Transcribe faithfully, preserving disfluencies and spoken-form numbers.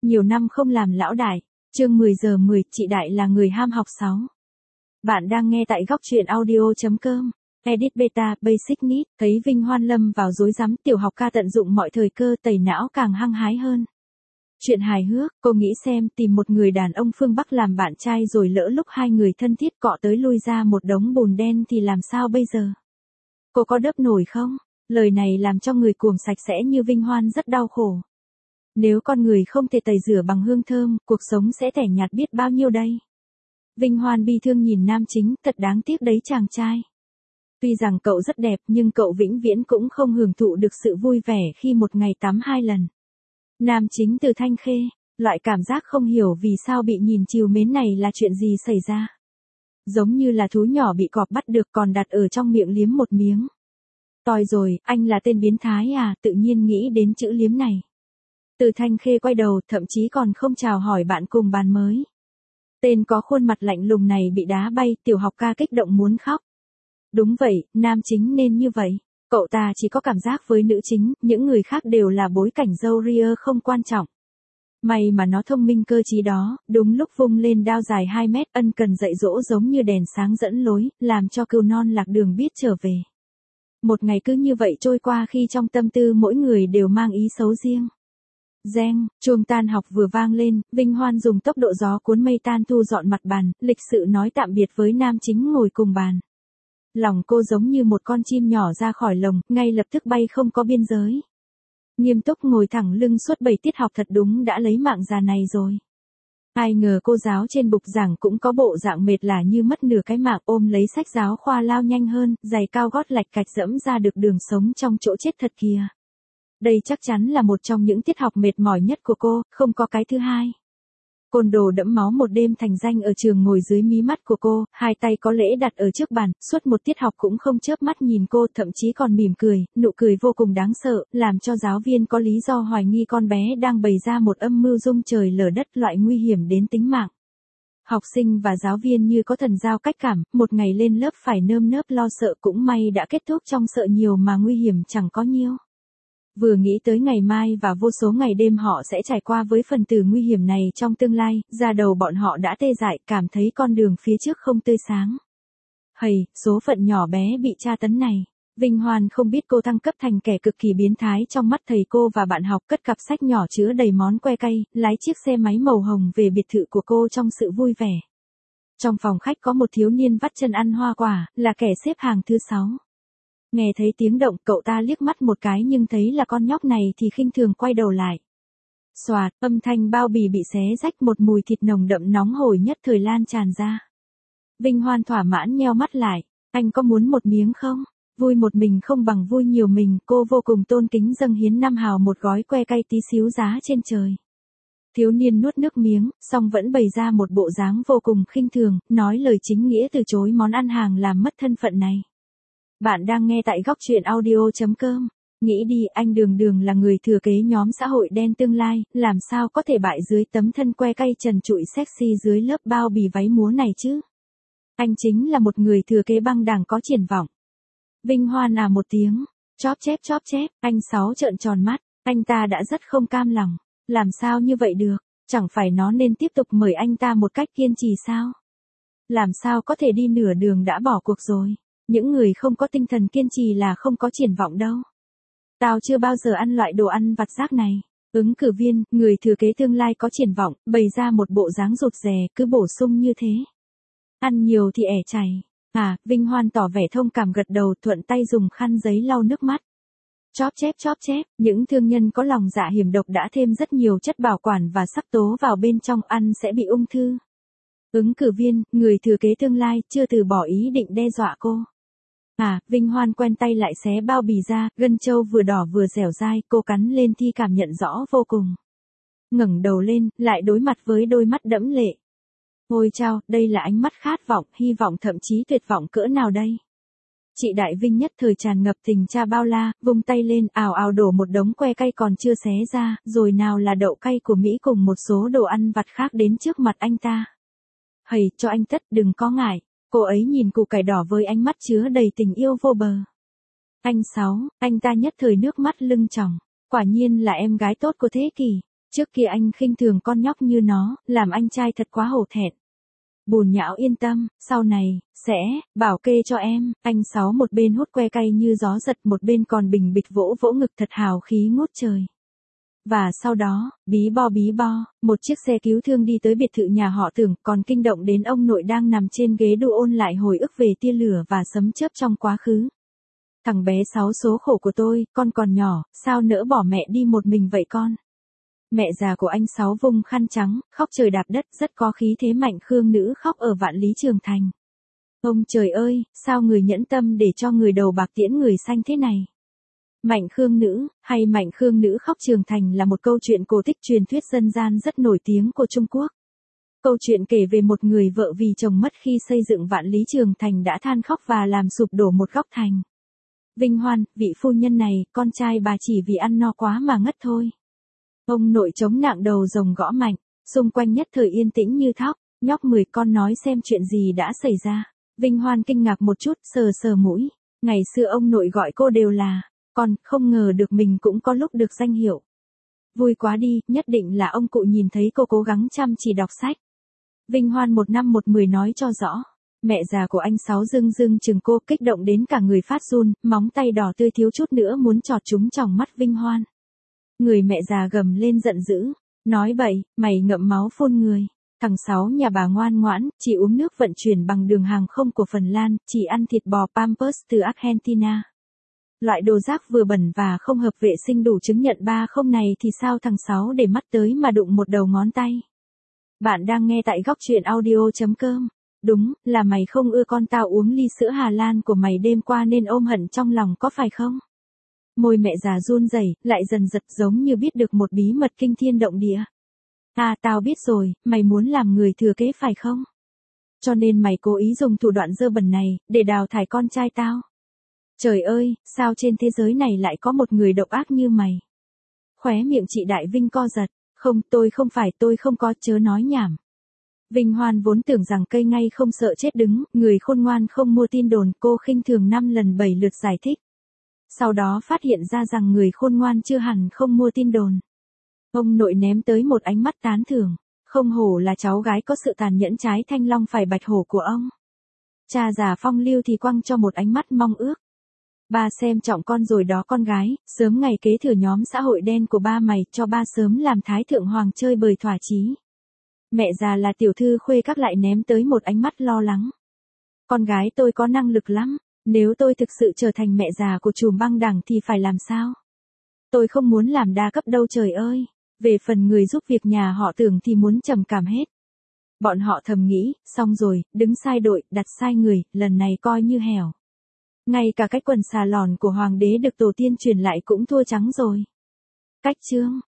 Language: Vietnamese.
Nhiều năm không làm lão đại. Chương mười giờ mười, chị đại là người ham học sáu. Bạn đang nghe tại góc truyện audio chấm com. Edit beta, basic need, thấy Vinh Hoan lâm vào rối rắm, tiểu học ca tận dụng mọi thời cơ tẩy não càng hăng hái hơn. Chuyện hài hước, cô nghĩ xem tìm một người đàn ông phương Bắc làm bạn trai rồi lỡ lúc hai người thân thiết cọ tới lui ra một đống bùn đen thì làm sao bây giờ? Cô có đớp nổi không? Lời này làm cho người cuồng sạch sẽ như Vinh Hoan rất đau khổ. Nếu con người không thể tẩy rửa bằng hương thơm, cuộc sống sẽ tẻ nhạt biết bao nhiêu đây. Vinh Hoan bi thương nhìn nam chính, thật đáng tiếc đấy chàng trai. Tuy rằng cậu rất đẹp nhưng cậu vĩnh viễn cũng không hưởng thụ được sự vui vẻ khi một ngày tắm hai lần. Nam chính từ Thanh Khê, loại cảm giác không hiểu vì sao bị nhìn trìu mến này là chuyện gì xảy ra. Giống như là thú nhỏ bị cọp bắt được còn đặt ở trong miệng liếm một miếng. Toi rồi, anh là tên biến thái à, tự nhiên nghĩ đến chữ liếm này. Từ Thanh Khê quay đầu, thậm chí còn không chào hỏi bạn cùng bàn mới. Tên có khuôn mặt lạnh lùng này bị đá bay, tiểu học ca kích động muốn khóc. Đúng vậy, nam chính nên như vậy. Cậu ta chỉ có cảm giác với nữ chính, những người khác đều là bối cảnh dâu ria không quan trọng. May mà nó thông minh cơ trí đó, đúng lúc vung lên đao dài hai mét, ân cần dạy dỗ giống như đèn sáng dẫn lối, làm cho cừu non lạc đường biết trở về. Một ngày cứ như vậy trôi qua khi trong tâm tư mỗi người đều mang ý xấu riêng. Reng, chuông tan học vừa vang lên, Vinh Hoan dùng tốc độ gió cuốn mây tan thu dọn mặt bàn, lịch sự nói tạm biệt với nam chính ngồi cùng bàn. Lòng cô giống như một con chim nhỏ ra khỏi lồng, ngay lập tức bay không có biên giới. Nghiêm túc ngồi thẳng lưng suốt bảy tiết học thật đúng đã lấy mạng già này rồi. Ai ngờ cô giáo trên bục giảng cũng có bộ dạng mệt lả như mất nửa cái mạng, ôm lấy sách giáo khoa lao nhanh hơn, giày cao gót lạch cạch dẫm ra được đường sống trong chỗ chết thật kìa. Đây chắc chắn là một trong những tiết học mệt mỏi nhất của cô, không có cái thứ hai. Côn đồ đẫm máu một đêm thành danh ở trường ngồi dưới mí mắt của cô, hai tay có lễ đặt ở trước bàn, suốt một tiết học cũng không chớp mắt nhìn cô, thậm chí còn mỉm cười, nụ cười vô cùng đáng sợ, làm cho giáo viên có lý do hoài nghi con bé đang bày ra một âm mưu rung trời lở đất, loại nguy hiểm đến tính mạng. Học sinh và giáo viên như có thần giao cách cảm, một ngày lên lớp phải nơm nớp lo sợ, cũng may đã kết thúc trong sợ nhiều mà nguy hiểm chẳng có nhiêu. Vừa nghĩ tới ngày mai và vô số ngày đêm họ sẽ trải qua với phần tử nguy hiểm này trong tương lai, da đầu bọn họ đã tê dại, cảm thấy con đường phía trước không tươi sáng. Hầy, số phận nhỏ bé bị tra tấn này. Vinh Hoan không biết cô thăng cấp thành kẻ cực kỳ biến thái trong mắt thầy cô và bạn học, cất cặp sách nhỏ chứa đầy món que cay, lái chiếc xe máy màu hồng về biệt thự của cô trong sự vui vẻ. Trong phòng khách có một thiếu niên vắt chân ăn hoa quả, là kẻ xếp hàng thứ sáu. Nghe thấy tiếng động, cậu ta liếc mắt một cái nhưng thấy là con nhóc này thì khinh thường quay đầu lại. Xoạt, âm thanh bao bì bị xé rách, một mùi thịt nồng đậm nóng hổi nhất thời lan tràn ra. Vinh Hoan thỏa mãn nheo mắt lại, anh có muốn một miếng không? Vui một mình không bằng vui nhiều mình, cô vô cùng tôn kính dâng hiến năm hào một gói que cay tí xíu giá trên trời. Thiếu niên nuốt nước miếng, song vẫn bày ra một bộ dáng vô cùng khinh thường, nói lời chính nghĩa từ chối món ăn hàng làm mất thân phận này. Bạn đang nghe tại góc truyện audio chấm com. Nghĩ đi, anh đường đường là người thừa kế nhóm xã hội đen tương lai, làm sao có thể bại dưới tấm thân que cay trần trụi sexy dưới lớp bao bì váy múa này chứ? Anh chính là một người thừa kế băng đảng có triển vọng. Vinh Hoan à một tiếng, chóp chép chóp chép, anh Sáu trợn tròn mắt, anh ta đã rất không cam lòng. Làm sao như vậy được, chẳng phải nó nên tiếp tục mời anh ta một cách kiên trì sao? Làm sao có thể đi nửa đường đã bỏ cuộc rồi? Những người không có tinh thần kiên trì là không có triển vọng đâu. Tao chưa bao giờ ăn loại đồ ăn vặt rác này. Ứng cử viên, người thừa kế tương lai có triển vọng, bày ra một bộ dáng rụt rè, cứ bổ sung như thế. Ăn nhiều thì ẻ chảy. À, Vinh Hoan tỏ vẻ thông cảm gật đầu, thuận tay dùng khăn giấy lau nước mắt. Chóp chép chóp chép, những thương nhân có lòng dạ hiểm độc đã thêm rất nhiều chất bảo quản và sắc tố vào bên trong, ăn sẽ bị ung thư. Ứng cử viên, người thừa kế tương lai, chưa từ bỏ ý định đe dọa cô. À, Vinh Hoan quen tay lại xé bao bì ra, gân trâu vừa đỏ vừa dẻo dai, cô cắn lên thi cảm nhận rõ vô cùng. Ngẩng đầu lên, lại đối mặt với đôi mắt đẫm lệ. Ôi chao, đây là ánh mắt khát vọng, hy vọng thậm chí tuyệt vọng cỡ nào đây? Chị Đại Vinh nhất thời tràn ngập tình cha bao la, vung tay lên, ào ào đổ một đống que cay còn chưa xé ra, rồi nào là đậu cay của Mỹ cùng một số đồ ăn vặt khác đến trước mặt anh ta. Hầy, cho anh tất, đừng có ngại. Cô ấy nhìn củ cải đỏ với ánh mắt chứa đầy tình yêu vô bờ. Anh Sáu, anh ta nhất thời nước mắt lưng tròng. Quả nhiên là em gái tốt của thế kỷ. Trước kia anh khinh thường con nhóc như nó, làm anh trai thật quá hổ thẹn. Bùn nhão yên tâm, sau này, sẽ, bảo kê cho em, anh Sáu một bên hút que cay như gió giật một bên còn bình bịch vỗ vỗ ngực thật hào khí ngút trời. Và sau đó, bí bo bí bo, một chiếc xe cứu thương đi tới biệt thự nhà họ Tưởng, còn kinh động đến ông nội đang nằm trên ghế đu ôn lại hồi ức về tia lửa và sấm chớp trong quá khứ. Thằng bé Sáu số khổ của tôi, con còn nhỏ, sao nỡ bỏ mẹ đi một mình vậy con? Mẹ già của anh Sáu vung khăn trắng, khóc trời đạp đất, rất có khí thế Mạnh Khương Nữ khóc ở Vạn Lý Trường Thành. Ông trời ơi, sao người nhẫn tâm để cho người đầu bạc tiễn người xanh thế này? Mạnh Khương Nữ, hay Mạnh Khương Nữ khóc Trường Thành là một câu chuyện cổ tích truyền thuyết dân gian rất nổi tiếng của Trung Quốc. Câu chuyện kể về một người vợ vì chồng mất khi xây dựng Vạn Lý Trường Thành đã than khóc và làm sụp đổ một góc thành. Vinh Hoan, vị phu nhân này, con trai bà chỉ vì ăn no quá mà ngất thôi. Ông nội chống nặng đầu rồng gõ mạnh, xung quanh nhất thời yên tĩnh như thóc, nhóc mười con nói xem chuyện gì đã xảy ra. Vinh Hoan kinh ngạc một chút, sờ sờ mũi, ngày xưa ông nội gọi cô đều là, con, không ngờ được mình cũng có lúc được danh hiệu. Vui quá đi, nhất định là ông cụ nhìn thấy cô cố gắng chăm chỉ đọc sách. Vinh Hoan một năm một mười nói cho rõ. Mẹ già của anh Sáu dưng dưng chừng cô kích động đến cả người phát run, móng tay đỏ tươi thiếu chút nữa muốn chọt trúng tròng mắt Vinh Hoan. Người mẹ già gầm lên giận dữ, nói bậy, mày ngậm máu phun người. Thằng Sáu nhà bà ngoan ngoãn, chỉ uống nước vận chuyển bằng đường hàng không của Phần Lan, chỉ ăn thịt bò Pampers từ Argentina. Loại đồ rác vừa bẩn và không hợp vệ sinh đủ chứng nhận ba không này thì sao thằng Sáu để mắt tới mà đụng một đầu ngón tay. Bạn đang nghe tại góc truyện audio chấm com. Đúng, là mày không ưa con tao uống ly sữa Hà Lan của mày đêm qua nên ôm hận trong lòng có phải không? Môi mẹ già run rẩy, lại dần giật giống như biết được một bí mật kinh thiên động địa. À tao biết rồi, mày muốn làm người thừa kế phải không? Cho nên mày cố ý dùng thủ đoạn dơ bẩn này, để đào thải con trai tao. Trời ơi, sao trên thế giới này lại có một người độc ác như mày? Khóe miệng chị Đại Vinh co giật, không tôi không phải tôi không có chớ nói nhảm. Vinh Hoan vốn tưởng rằng cây ngay không sợ chết đứng, người khôn ngoan không mua tin đồn, cô khinh thường năm lần bảy lượt giải thích. Sau đó phát hiện ra rằng người khôn ngoan chưa hẳn không mua tin đồn. Ông nội ném tới một ánh mắt tán thưởng, không hổ là cháu gái có sự tàn nhẫn trái thanh long phải bạch hổ của ông. Cha già phong lưu thì quăng cho một ánh mắt mong ước. Ba xem trọng con rồi đó con gái, sớm ngày kế thừa nhóm xã hội đen của ba mày, cho ba sớm làm thái thượng hoàng chơi bời thỏa chí. Mẹ già là tiểu thư khuê các lại ném tới một ánh mắt lo lắng. Con gái tôi có năng lực lắm, nếu tôi thực sự trở thành mẹ già của chùm băng đảng thì phải làm sao? Tôi không muốn làm đa cấp đâu trời ơi, về phần người giúp việc nhà họ Tưởng thì muốn trầm cảm hết. Bọn họ thầm nghĩ, xong rồi, đứng sai đội, đặt sai người, lần này coi như hẻo. Ngay cả cái quần xà lòn của hoàng đế được tổ tiên truyền lại cũng thua trắng rồi. Cách chương